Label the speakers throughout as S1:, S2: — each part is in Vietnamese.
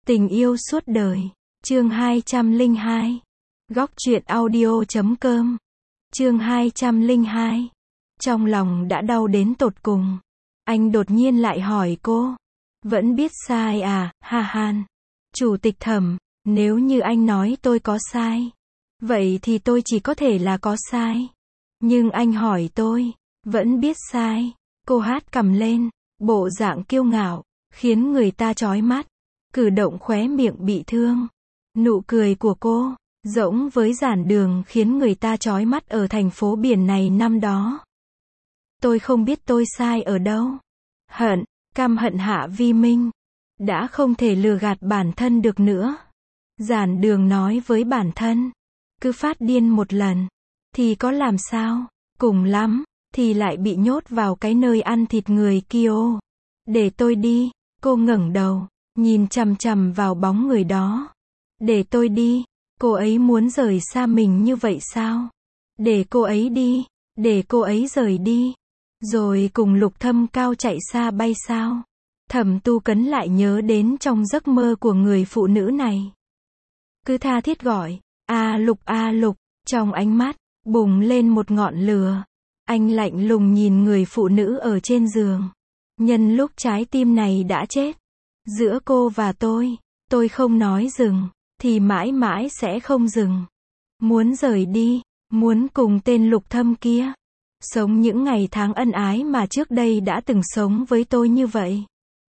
S1: Tình yêu suốt đời. Chương 202. Góc truyện audio.com. Chương 202. Trong lòng đã đau đến tột cùng. Anh đột nhiên lại hỏi cô. Vẫn biết sai à, ha han. Chủ tịch Thẩm, nếu như anh nói tôi có sai, vậy thì tôi chỉ có thể là có sai. Nhưng anh hỏi tôi, vẫn biết sai. Cô hát cằm lên, bộ dạng kiêu ngạo, khiến người ta chói mắt. Cử động khóe miệng bị thương. Nụ cười của cô, giống với giản đường khiến người ta chói mắt ở thành phố biển này năm đó. Tôi không biết tôi sai ở đâu. Hận, căm hận Hạ Vi Minh. Đã không thể lừa gạt bản thân được nữa. Giản đường nói với bản thân. Cứ phát điên một lần, thì có làm sao? Cùng lắm, thì lại bị nhốt vào cái nơi ăn thịt người kia. Để tôi đi. Cô ngẩng đầu, nhìn chằm chằm vào bóng người đó. Để tôi đi. Cô ấy muốn rời xa mình như vậy sao? Để cô ấy đi. Để cô ấy rời đi. Rồi cùng Lục Thâm Cao chạy xa bay sao? Thẩm Tu Cấn lại nhớ đến trong giấc mơ của người phụ nữ này. Cứ tha thiết gọi, a Lục, trong ánh mắt, bùng lên một ngọn lửa. Anh lạnh lùng nhìn người phụ nữ ở trên giường. Nhân lúc trái tim này đã chết. Giữa cô và tôi không nói dừng, thì mãi mãi sẽ không dừng. Muốn rời đi, muốn cùng tên Lục Thâm kia. Sống những ngày tháng ân ái mà trước đây đã từng sống với tôi như vậy.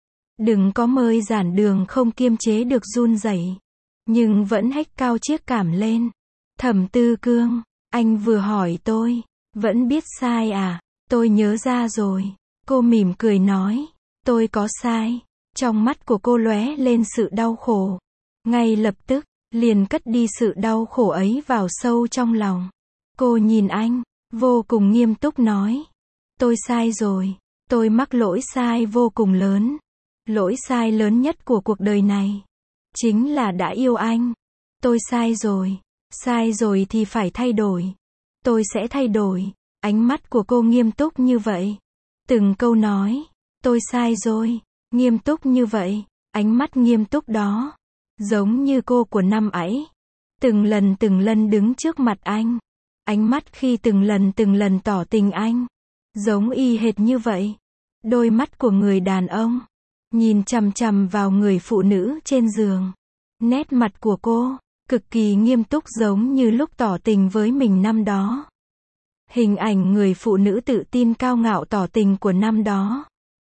S1: Đừng có mời giản đường không kiềm chế được run rẩy, nhưng vẫn hét cao chiếc cảm lên. Thẩm Tư Cương, anh vừa hỏi tôi, vẫn biết sai à? Tôi nhớ ra rồi. Cô mỉm cười nói, tôi có sai. Trong mắt của cô lóe lên sự đau khổ. Ngay lập tức, liền cất đi sự đau khổ ấy vào sâu trong lòng. Cô nhìn anh, vô cùng nghiêm túc nói. Tôi sai rồi. Tôi mắc lỗi sai vô cùng lớn. Lỗi sai lớn nhất của cuộc đời này chính là đã yêu anh. Tôi sai rồi. Sai rồi thì phải thay đổi. Tôi sẽ thay đổi. Ánh mắt của cô nghiêm túc như vậy. Từng câu nói, tôi sai rồi. Nghiêm túc như vậy. Ánh mắt nghiêm túc đó, giống như cô của năm ấy. Từng lần đứng trước mặt anh. Ánh mắt khi từng lần tỏ tình anh. Giống y hệt như vậy. Đôi mắt của người đàn ông nhìn chằm chằm vào người phụ nữ trên giường. Nét mặt của cô cực kỳ nghiêm túc giống như lúc tỏ tình với mình năm đó. Hình ảnh người phụ nữ tự tin cao ngạo tỏ tình của năm đó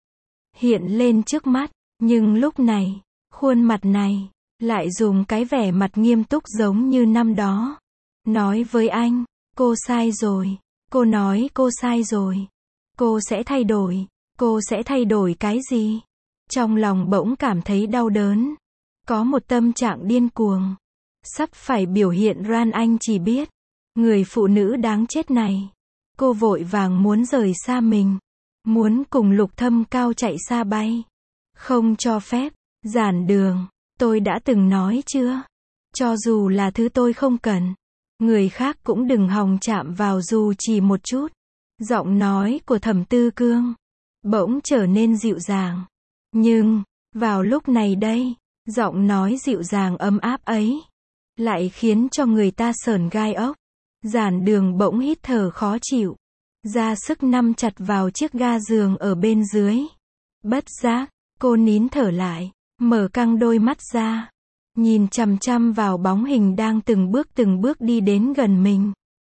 S1: hiện lên trước mắt, nhưng lúc này, khuôn mặt này lại dùng cái vẻ mặt nghiêm túc giống như năm đó. Nói với anh, cô sai rồi. Cô nói cô sai rồi. Cô sẽ thay đổi. Cô sẽ thay đổi cái gì? Trong lòng bỗng cảm thấy đau đớn. Có một tâm trạng điên cuồng. Sắp phải biểu hiện ra anh chỉ biết. Người phụ nữ đáng chết này. Cô vội vàng muốn rời xa mình. Muốn cùng Lục Thâm Cao chạy xa bay. Không cho phép. Giản đường. Tôi đã từng nói chưa? Cho dù là thứ tôi không cần, người khác cũng đừng hòng chạm vào dù chỉ một chút. Giọng nói của Thẩm Tư Cương bỗng trở nên dịu dàng. Nhưng, vào lúc này đây, giọng nói dịu dàng ấm áp ấy lại khiến cho người ta sởn gai ốc. Giản đường bỗng hít thở khó chịu, ra sức nắm chặt vào chiếc ga giường ở bên dưới. Bất giác, cô nín thở lại, mở căng đôi mắt ra, nhìn chằm chằm vào bóng hình đang từng bước đi đến gần mình.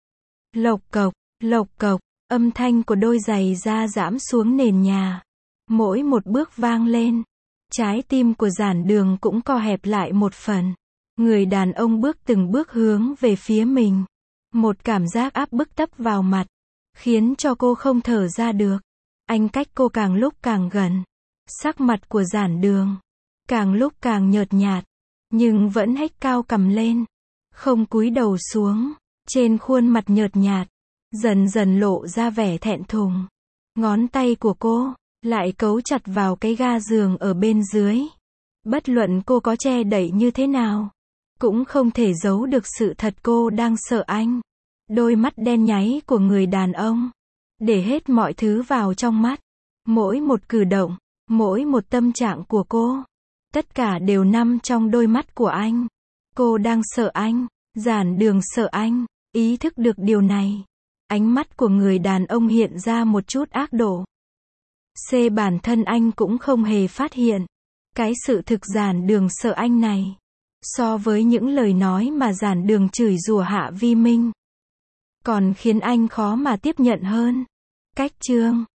S1: Lộc cộc, âm thanh của đôi giày da giẫm xuống nền nhà. Mỗi một bước vang lên, trái tim của giản đường cũng co hẹp lại một phần. Người đàn ông từng bước hướng về phía mình. Một cảm giác áp bức tấp vào mặt, khiến cho cô không thở ra được. Anh cách cô càng lúc càng gần. Sắc mặt của giản đường càng lúc càng nhợt nhạt, nhưng vẫn hét cao cầm lên, không cúi đầu xuống. Trên khuôn mặt nhợt nhạt dần dần lộ ra vẻ thẹn thùng. Ngón tay của cô lại cấu chặt vào cái ga giường ở bên dưới. Bất luận cô có che đậy như thế nào, cũng không thể giấu được sự thật cô đang sợ anh. Đôi mắt đen nháy của người đàn ông để hết mọi thứ vào trong mắt. Mỗi một cử động, mỗi một tâm trạng của cô Tất cả đều nằm trong đôi mắt của anh. Cô đang sợ anh. Giản Đường sợ anh. Ý thức được điều này. Ánh mắt của người đàn ông hiện ra một chút ác độ. Bản thân anh cũng không hề phát hiện. Cái sự thực Giản Đường sợ anh này. So với những lời nói mà Giản Đường chửi rủa Hạ Vi Minh. Còn khiến anh khó mà tiếp nhận hơn. Cách chương